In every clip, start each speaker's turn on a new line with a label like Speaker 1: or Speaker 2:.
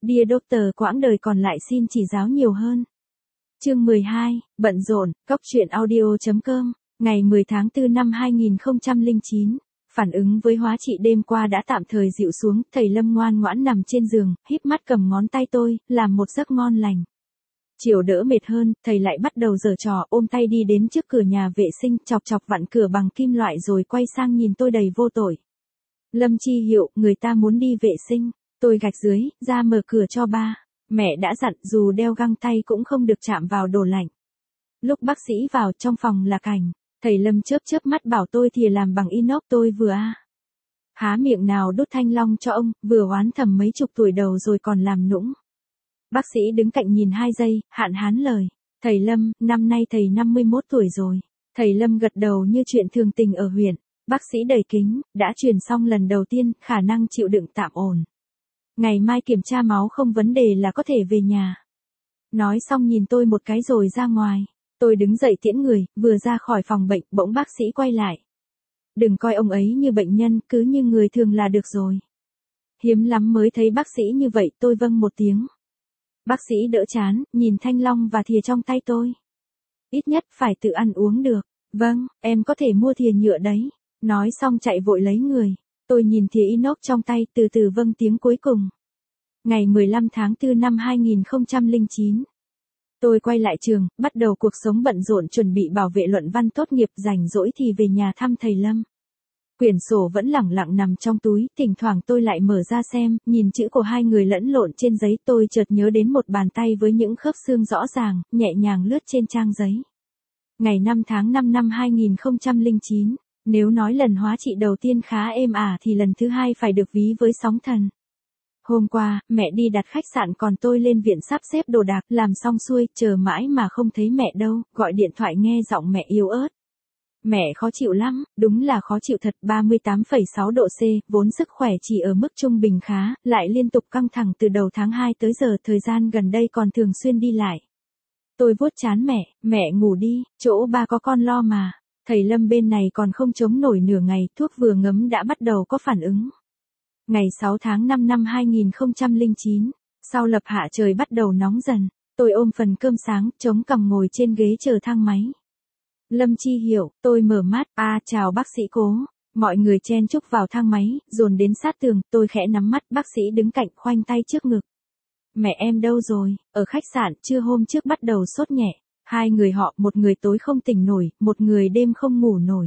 Speaker 1: Dear Doctor, quãng đời còn lại xin chỉ giáo nhiều hơn. Chương 12, bận rộn, Cóc truyện audio.com, ngày 10 tháng 4 năm 2009. Phản ứng với hóa trị đêm qua đã tạm thời dịu xuống, thầy Lâm ngoan ngoãn nằm trên giường, híp mắt cầm ngón tay tôi, làm một giấc ngon lành. Chiều đỡ mệt hơn, thầy lại bắt đầu giở trò, ôm tay đi đến trước cửa nhà vệ sinh, chọc chọc vặn cửa bằng kim loại rồi quay sang nhìn tôi đầy vô tội. Lâm Chi Hiệu, người ta muốn đi vệ sinh. Tôi gạch dưới, ra mở cửa cho ba. Mẹ đã dặn dù đeo găng tay cũng không được chạm vào đồ lạnh. Lúc bác sĩ vào trong phòng là cảnh. Thầy Lâm chớp mắt bảo tôi thìa làm bằng inox, tôi vừa há miệng nào đút thanh long cho ông, vừa oán thầm mấy chục tuổi đầu rồi còn làm nũng. Bác sĩ đứng cạnh nhìn 2 giây, hạn hán lời. Thầy Lâm, năm nay thầy 51 tuổi rồi. Thầy Lâm gật đầu như chuyện thường tình ở huyện. Bác sĩ đầy kính, đã truyền xong lần đầu tiên, khả năng chịu đựng tạm ổn. Ngày mai kiểm tra máu không vấn đề là có thể về nhà. Nói xong nhìn tôi một cái rồi ra ngoài. Tôi đứng dậy tiễn người, vừa ra khỏi phòng bệnh, bỗng bác sĩ quay lại. Đừng coi ông ấy như bệnh nhân, cứ như người thường là được rồi. Hiếm lắm mới thấy bác sĩ như vậy, tôi vâng một tiếng. Bác sĩ đỡ chán, nhìn thanh long và thìa trong tay tôi. Ít nhất phải tự ăn uống được. Vâng, em có thể mua thìa nhựa đấy. Nói xong chạy vội lấy người. Tôi nhìn thìa inox trong tay, từ từ vâng tiếng cuối cùng. Ngày 15 tháng 4 năm 2009. Tôi quay lại trường, bắt đầu cuộc sống bận rộn chuẩn bị bảo vệ luận văn tốt nghiệp, rảnh rỗi thì về nhà thăm thầy Lâm. Quyển sổ vẫn lẳng lặng nằm trong túi, thỉnh thoảng tôi lại mở ra xem, nhìn chữ của 2 người lẫn lộn trên giấy, tôi chợt nhớ đến một bàn tay với những khớp xương rõ ràng, nhẹ nhàng lướt trên trang giấy. Ngày 5 tháng 5 năm 2009. Nếu nói lần hóa trị đầu tiên khá êm ả thì lần thứ 2 phải được ví với sóng thần. Hôm qua, mẹ đi đặt khách sạn còn tôi lên viện sắp xếp đồ đạc, làm xong xuôi, chờ mãi mà không thấy mẹ đâu, gọi điện thoại nghe giọng mẹ yếu ớt. Mẹ khó chịu lắm, đúng là khó chịu thật, 38,6 độ C, vốn sức khỏe chỉ ở mức trung bình khá, lại liên tục căng thẳng từ đầu tháng 2 tới giờ, thời gian gần đây còn thường xuyên đi lại. Tôi vuốt trán mẹ ngủ đi, chỗ ba có con lo mà. Thầy Lâm bên này còn không chống nổi nửa ngày, thuốc vừa ngấm đã bắt đầu có phản ứng. Ngày 6 tháng 5 năm 2009, sau lập hạ trời bắt đầu nóng dần, tôi ôm phần cơm sáng, chống cằm ngồi trên ghế chờ thang máy. Lâm Chi Hiểu, tôi mở mắt, chào bác sĩ Cố. Mọi người chen chúc vào thang máy, dồn đến sát tường, tôi khẽ nắm mắt, bác sĩ đứng cạnh khoanh tay trước ngực. Mẹ em đâu rồi? Ở khách sạn, trưa hôm trước bắt đầu sốt nhẹ. 2 người họ, một người tối không tỉnh nổi, một người đêm không ngủ nổi.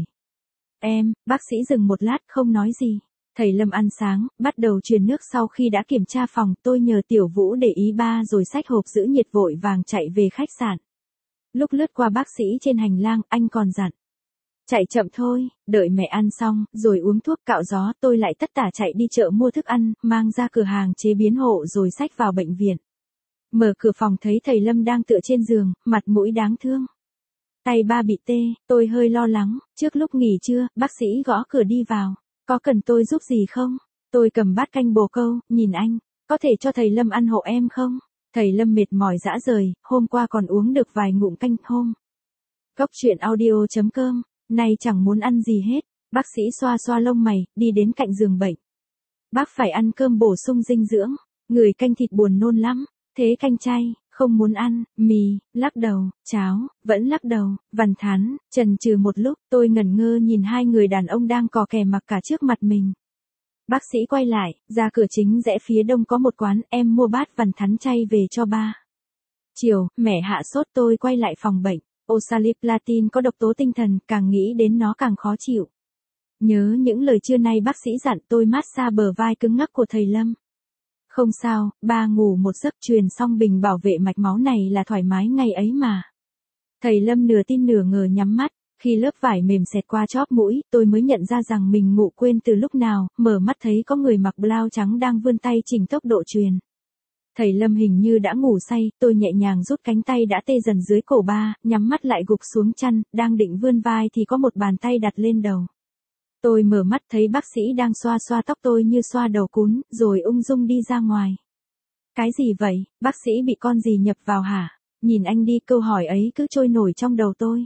Speaker 1: Bác sĩ dừng một lát không nói gì. Thầy Lâm ăn sáng, bắt đầu truyền nước sau khi đã kiểm tra phòng, tôi nhờ Tiểu Vũ để ý ba rồi xách hộp giữ nhiệt vội vàng chạy về khách sạn. Lúc lướt qua bác sĩ trên hành lang, anh còn dặn. Chạy chậm thôi, đợi mẹ ăn xong, rồi uống thuốc cạo gió, tôi lại tất tả chạy đi chợ mua thức ăn, mang ra cửa hàng chế biến hộ rồi xách vào bệnh viện. Mở cửa phòng thấy thầy Lâm đang tựa trên giường, mặt mũi đáng thương. Tay ba bị tê, tôi hơi lo lắng, trước lúc nghỉ trưa, bác sĩ gõ cửa đi vào. Có cần tôi giúp gì không? Tôi cầm bát canh bồ câu, nhìn anh, có thể cho thầy Lâm ăn hộ em không? Thầy Lâm mệt mỏi rã rời, hôm qua còn uống được vài ngụm canh hôm. Cóc truyện audio.com, nay chẳng muốn ăn gì hết. Bác sĩ xoa xoa lông mày, đi đến cạnh giường bệnh. Bác phải ăn cơm bổ sung dinh dưỡng, người canh thịt buồn nôn lắm. Thế canh chay, không muốn ăn, mì, lắc đầu, cháo, vẫn lắc đầu, vằn thắn, chần chừ một lúc, tôi ngẩn ngơ nhìn 2 người đàn ông đang cò kè mặc cả trước mặt mình. Bác sĩ quay lại, ra cửa chính rẽ phía đông có một quán, em mua bát vằn thắn chay về cho ba. Chiều, mẹ hạ sốt, tôi quay lại phòng bệnh, oxaliplatin có độc tố tinh thần, càng nghĩ đến nó càng khó chịu. Nhớ những lời trưa nay bác sĩ dặn, tôi massage bờ vai cứng ngắc của thầy Lâm. Không sao, ba ngủ một giấc, truyền xong bình bảo vệ mạch máu này là thoải mái ngày ấy mà. Thầy Lâm nửa tin nửa ngờ nhắm mắt, khi lớp vải mềm xẹt qua chóp mũi, tôi mới nhận ra rằng mình ngủ quên từ lúc nào, mở mắt thấy có người mặc blouse trắng đang vươn tay chỉnh tốc độ truyền. Thầy Lâm hình như đã ngủ say, tôi nhẹ nhàng rút cánh tay đã tê dần dưới cổ ba, nhắm mắt lại gục xuống chăn, đang định vươn vai thì có một bàn tay đặt lên đầu. Tôi mở mắt thấy bác sĩ đang xoa xoa tóc tôi như xoa đầu cún, rồi ung dung đi ra ngoài. Cái gì vậy, bác sĩ bị con gì nhập vào hả? Nhìn anh đi, câu hỏi ấy cứ trôi nổi trong đầu tôi.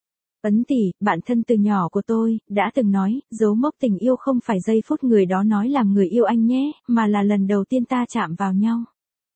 Speaker 1: Ấn tỷ, bạn thân từ nhỏ của tôi, đã từng nói, dấu mốc tình yêu không phải giây phút người đó nói làm người yêu anh nhé, mà là lần đầu tiên ta chạm vào nhau.